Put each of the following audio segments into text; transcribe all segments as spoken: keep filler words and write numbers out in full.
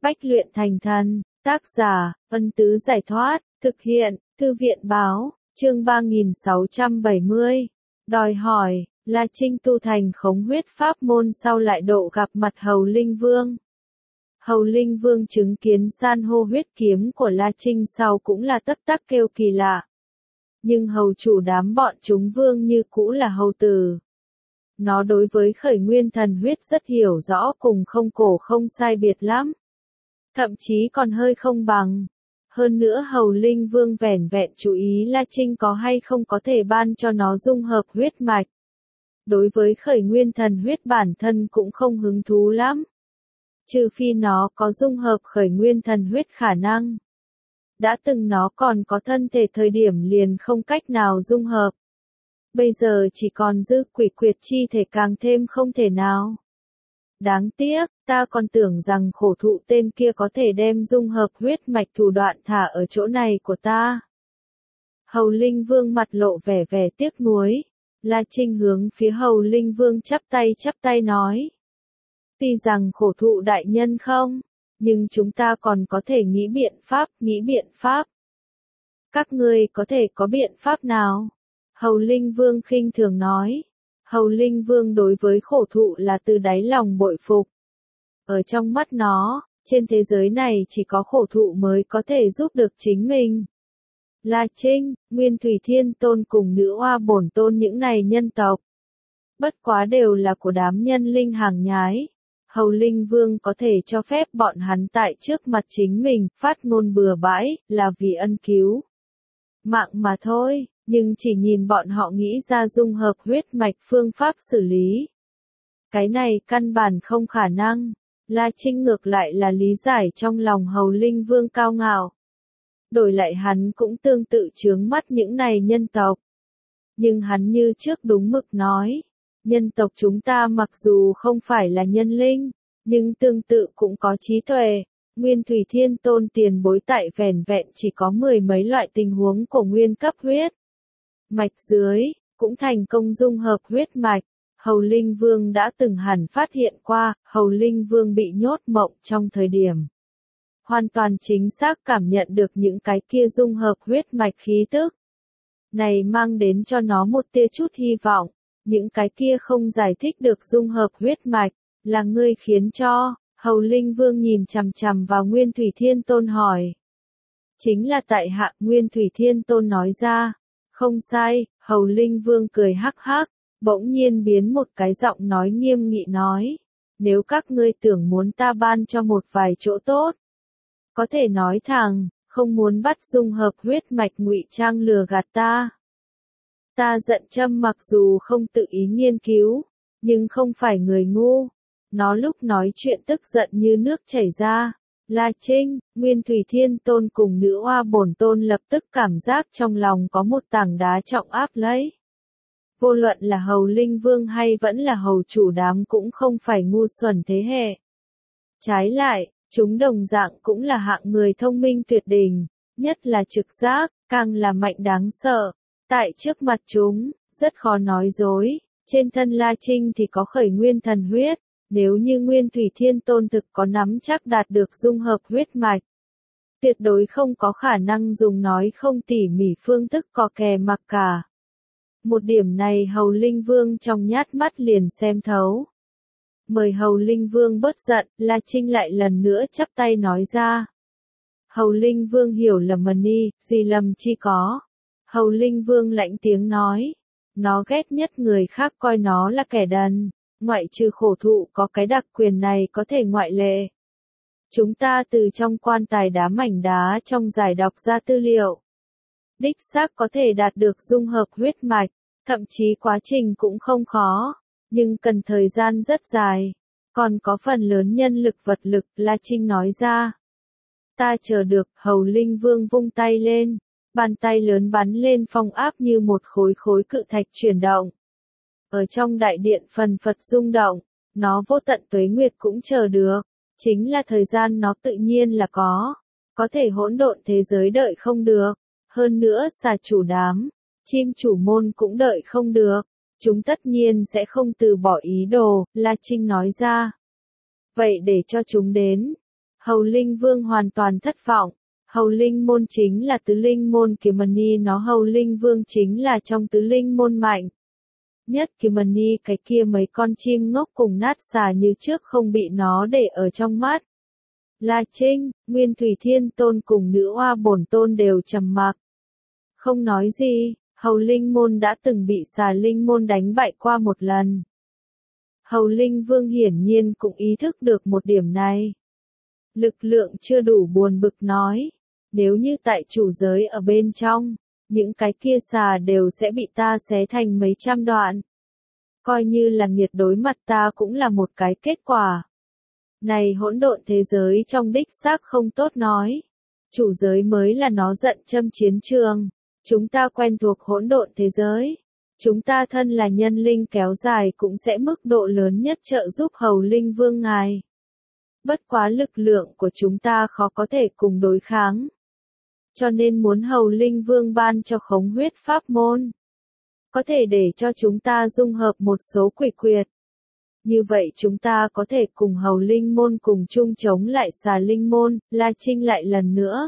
Bách luyện thành thần, tác giả, Ân Tứ Giải Thoát, thực hiện, Thư viện Báo, chương ba nghìn sáu trăm bảy mươi. Đòi hỏi, La Trinh tu thành khống huyết pháp môn sau lại độ gặp mặt Hầu Linh Vương. Hầu Linh Vương chứng kiến san hô huyết kiếm của La Trinh sau cũng là tất tắc kêu kỳ lạ. Nhưng hầu chủ đám bọn chúng vương như cũ là hầu tử. Nó đối với khởi nguyên thần huyết rất hiểu rõ, cùng không cổ không sai biệt lắm. Thậm chí còn hơi không bằng. Hơn nữa Hầu Linh Vương vẻn vẹn chú ý La Trinh có hay không có thể ban cho nó dung hợp huyết mạch. Đối với khởi nguyên thần huyết bản thân cũng không hứng thú lắm. Trừ phi nó có dung hợp khởi nguyên thần huyết khả năng. Đã từng nó còn có thân thể thời điểm liền không cách nào dung hợp. Bây giờ chỉ còn dư quỷ quyệt chi thể, càng thêm không thể nào. Đáng tiếc, ta còn tưởng rằng khổ thụ tên kia có thể đem dung hợp huyết mạch thủ đoạn thả ở chỗ này của ta. Hầu Linh Vương mặt lộ vẻ vẻ tiếc nuối. La Trinh hướng phía Hầu Linh Vương chắp tay chắp tay nói. Tuy rằng khổ thụ đại nhân không, nhưng chúng ta còn có thể nghĩ biện pháp, nghĩ biện pháp. Các ngươi có thể có biện pháp nào? Hầu Linh Vương khinh thường nói. Hầu Linh Vương đối với khổ thụ là từ đáy lòng bội phục. Ở trong mắt nó, trên thế giới này chỉ có khổ thụ mới có thể giúp được chính mình. La Trinh, Nguyên Thủy Thiên Tôn cùng Nữ Oa Bổn Tôn những này nhân tộc. Bất quá đều là của đám nhân linh hàng nhái. Hầu Linh Vương có thể cho phép bọn hắn tại trước mặt chính mình, phát ngôn bừa bãi, là vì ân cứu mạng mà thôi, nhưng chỉ nhìn bọn họ nghĩ ra dung hợp huyết mạch phương pháp xử lý. Cái này căn bản không khả năng. La Trinh ngược lại là lý giải trong lòng Hầu Linh Vương cao ngạo. Đổi lại hắn cũng tương tự chướng mắt những này nhân tộc. Nhưng hắn như trước đúng mực nói. Nhân tộc chúng ta mặc dù không phải là nhân linh, nhưng tương tự cũng có trí tuệ. Nguyên Thủy Thiên Tôn tiền bối tại vẻn vẹn chỉ có mười mấy loại tình huống của nguyên cấp huyết mạch dưới, cũng thành công dung hợp huyết mạch. Hầu Linh Vương đã từng hẳn phát hiện qua, Hầu Linh Vương bị nhốt mộng trong thời điểm. Hoàn toàn chính xác cảm nhận được những cái kia dung hợp huyết mạch khí tức. Này mang đến cho nó một tia chút hy vọng. Những cái kia không giải thích được dung hợp huyết mạch, là ngươi khiến cho. Hầu Linh Vương nhìn chằm chằm vào Nguyên Thủy Thiên Tôn hỏi. Chính là tại hạ. Nguyên Thủy Thiên Tôn nói ra. Không sai. Hầu Linh Vương cười hắc hắc, bỗng nhiên biến một cái giọng nói nghiêm nghị nói. Nếu các ngươi tưởng muốn ta ban cho một vài chỗ tốt, có thể nói thẳng, không muốn bắt dung hợp huyết mạch ngụy trang lừa gạt ta. Ta giận châm mặc dù không tự ý nghiên cứu, nhưng không phải người ngu. Nó lúc nói chuyện tức giận như nước chảy ra. La Trinh, Nguyên Thủy Thiên Tôn cùng Nữ Oa Bổn Tôn lập tức cảm giác trong lòng có một tảng đá trọng áp lấy. Vô luận là Hầu Linh Vương hay vẫn là hầu chủ đám cũng không phải ngu xuẩn thế hệ. Trái lại, chúng đồng dạng cũng là hạng người thông minh tuyệt đỉnh, nhất là trực giác, càng là mạnh đáng sợ. Tại trước mặt chúng, rất khó nói dối. Trên thân La Trinh thì có khởi nguyên thần huyết. Nếu như Nguyên Thủy Thiên Tôn thực có nắm chắc đạt được dung hợp huyết mạch, tuyệt đối không có khả năng dùng nói không tỉ mỉ phương thức cò kè mặc cả. Một điểm này Hầu Linh Vương trong nhát mắt liền xem thấu. Mời Hầu Linh Vương bớt giận, La Trinh lại lần nữa chắp tay nói ra. Hầu Linh Vương hiểu lầm mần đi, gì lầm chi có. Hầu Linh Vương lạnh tiếng nói. Nó ghét nhất người khác coi nó là kẻ đần. Ngoại trừ khổ thụ có cái đặc quyền này có thể ngoại lệ. Chúng ta từ trong quan tài đá mảnh đá trong giải đọc ra tư liệu. Đích xác có thể đạt được dung hợp huyết mạch, thậm chí quá trình cũng không khó, nhưng cần thời gian rất dài. Còn có phần lớn nhân lực vật lực, La Trinh nói ra. Ta chờ được. Hầu Linh Vương vung tay lên, bàn tay lớn bắn lên phong áp như một khối khối cự thạch chuyển động. Ở trong đại điện phần phật rung động, nó vô tận tuế nguyệt cũng chờ được, chính là thời gian nó tự nhiên là có, có thể hỗn độn thế giới đợi không được, hơn nữa xà chủ đám, chim chủ môn cũng đợi không được, chúng tất nhiên sẽ không từ bỏ ý đồ, La Trinh nói ra. Vậy để cho chúng đến. Hầu Linh Vương hoàn toàn thất vọng. Hầu Linh môn chính là tứ linh môn Kimani, nó Hầu Linh Vương chính là trong tứ linh môn mạnh nhất Kimani, cái kia mấy con chim ngốc cùng nát xà như trước không bị nó để ở trong mắt. La Trinh, Nguyên Thủy Thiên Tôn cùng Nữ Hoa Bổn Tôn đều trầm mặc. Không nói gì, Hầu Linh môn đã từng bị xà linh môn đánh bại qua một lần. Hầu Linh Vương hiển nhiên cũng ý thức được một điểm này. Lực lượng chưa đủ, buồn bực nói. Nếu như tại chủ giới ở bên trong, những cái kia xà đều sẽ bị ta xé thành mấy trăm đoạn. Coi như là nghiệt đối mặt ta cũng là một cái kết quả. Này hỗn độn thế giới trong đích xác không tốt nói. Chủ giới mới là nó giận châm chiến trường. Chúng ta quen thuộc hỗn độn thế giới. Chúng ta thân là nhân linh kéo dài cũng sẽ mức độ lớn nhất trợ giúp Hầu Linh Vương ngài. Bất quá lực lượng của chúng ta khó có thể cùng đối kháng. Cho nên muốn Hầu Linh Vương ban cho khống huyết pháp môn. Có thể để cho chúng ta dung hợp một số quỷ quyệt. Như vậy chúng ta có thể cùng Hầu Linh môn cùng chung chống lại xà linh môn. La Trinh lại lần nữa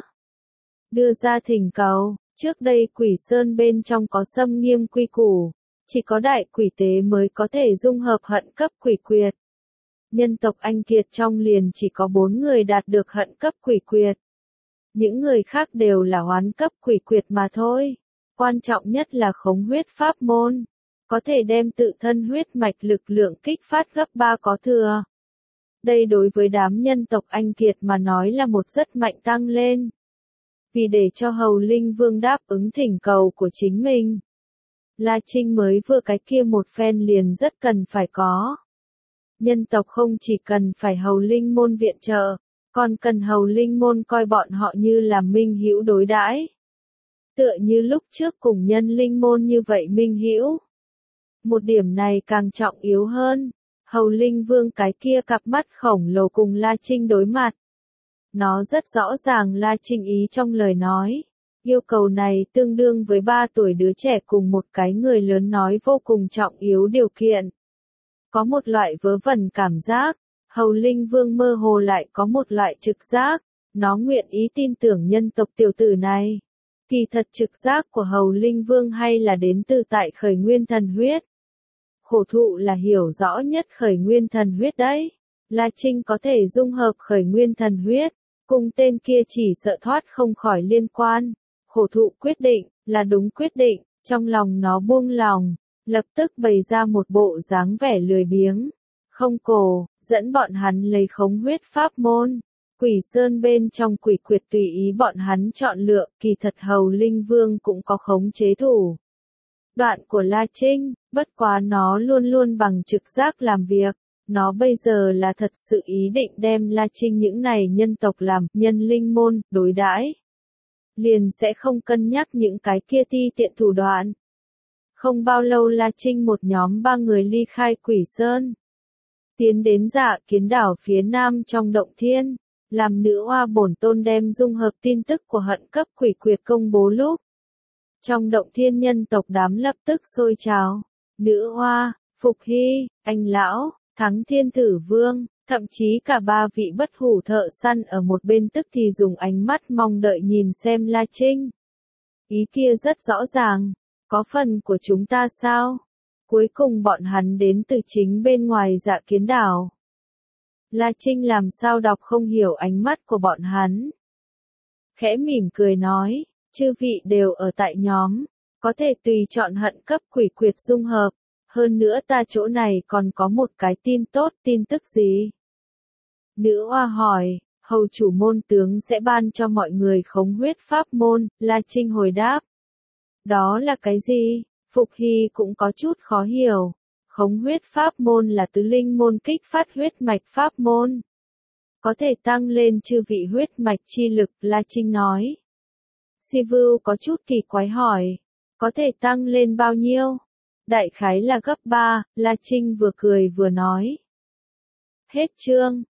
đưa ra thỉnh cầu. Trước đây quỷ sơn bên trong có xâm nghiêm quy củ. Chỉ có đại quỷ tế mới có thể dung hợp hận cấp quỷ quyệt. Nhân tộc Anh Kiệt trong liền chỉ có bốn người đạt được hận cấp quỷ quyệt. Những người khác đều là oán cấp quỷ quyệt mà thôi. Quan trọng nhất là khống huyết pháp môn. Có thể đem tự thân huyết mạch lực lượng kích phát gấp ba có thừa. Đây đối với đám nhân tộc Anh Kiệt mà nói là một rất mạnh tăng lên. Vì để cho Hầu Linh Vương đáp ứng thỉnh cầu của chính mình. La Trinh mới vừa cái kia một phen liền rất cần phải có. Nhân tộc không chỉ cần phải Hầu Linh môn viện trợ, còn cần Hầu Linh môn coi bọn họ như là minh hữu đối đãi. Tựa như lúc trước cùng nhân linh môn như vậy minh hữu. Một điểm này càng trọng yếu hơn. Hầu Linh Vương cái kia cặp mắt khổng lồ cùng La Trinh đối mặt. Nó rất rõ ràng La Trinh ý trong lời nói. Yêu cầu này tương đương với ba tuổi đứa trẻ cùng một cái người lớn nói vô cùng trọng yếu điều kiện. Có một loại vớ vẩn cảm giác. Hầu Linh Vương mơ hồ lại có một loại trực giác. Nó nguyện ý tin tưởng nhân tộc tiểu tử này. Kỳ thật trực giác của Hầu Linh Vương hay là đến từ tại khởi nguyên thần huyết. Khổ thụ là hiểu rõ nhất khởi nguyên thần huyết đấy. La Trinh có thể dung hợp khởi nguyên thần huyết. Cùng tên kia chỉ sợ thoát không khỏi liên quan. Khổ thụ quyết định, là đúng quyết định. Trong lòng nó buông lòng. Lập tức bày ra một bộ dáng vẻ lười biếng. Không cổ, dẫn bọn hắn lấy khống huyết pháp môn. Quỷ sơn bên trong quỷ quyệt tùy ý bọn hắn chọn lựa, kỳ thật Hầu Linh Vương cũng có khống chế thủ. Đoạn của La Trinh, bất quá nó luôn luôn bằng trực giác làm việc. Nó bây giờ là thật sự ý định đem La Trinh những này nhân tộc làm nhân linh môn, đối đãi. Liền sẽ không cân nhắc những cái kia ti tiện thủ đoạn. Không bao lâu La Trinh một nhóm ba người ly khai Quỷ Sơn. Tiến đến Dạ Kiến đảo phía nam trong động thiên. Làm Nữ Hoa Bổn Tôn đem dung hợp tin tức của hận cấp quỷ quyệt công bố lúc. Trong động thiên nhân tộc đám lập tức sôi trào. Nữ Hoa, Phục Hy, Anh Lão, Thắng Thiên Tử Vương, thậm chí cả ba vị bất hủ thợ săn ở một bên tức thì dùng ánh mắt mong đợi nhìn xem La Trinh. Ý kia rất rõ ràng, có phần của chúng ta sao? Cuối cùng bọn hắn đến từ chính bên ngoài Dạ Kiến đảo. La Trinh làm sao đọc không hiểu ánh mắt của bọn hắn. Khẽ mỉm cười nói, chư vị đều ở tại nhóm, có thể tùy chọn hận cấp quỷ quyệt dung hợp. Hơn nữa ta chỗ này còn có một cái tin tốt, tin tức gì? Nữ Hoa hỏi, Hầu chủ môn tướng sẽ ban cho mọi người khống huyết pháp môn, La Trinh hồi đáp. Đó là cái gì? Phục Hy cũng có chút khó hiểu. Khống huyết pháp môn là tứ linh môn kích phát huyết mạch pháp môn. Có thể tăng lên chư vị huyết mạch chi lực, La Trinh nói. Si Vưu có chút kỳ quái hỏi. Có thể tăng lên bao nhiêu? Đại khái là gấp ba, La Trinh vừa cười vừa nói. Hết chương.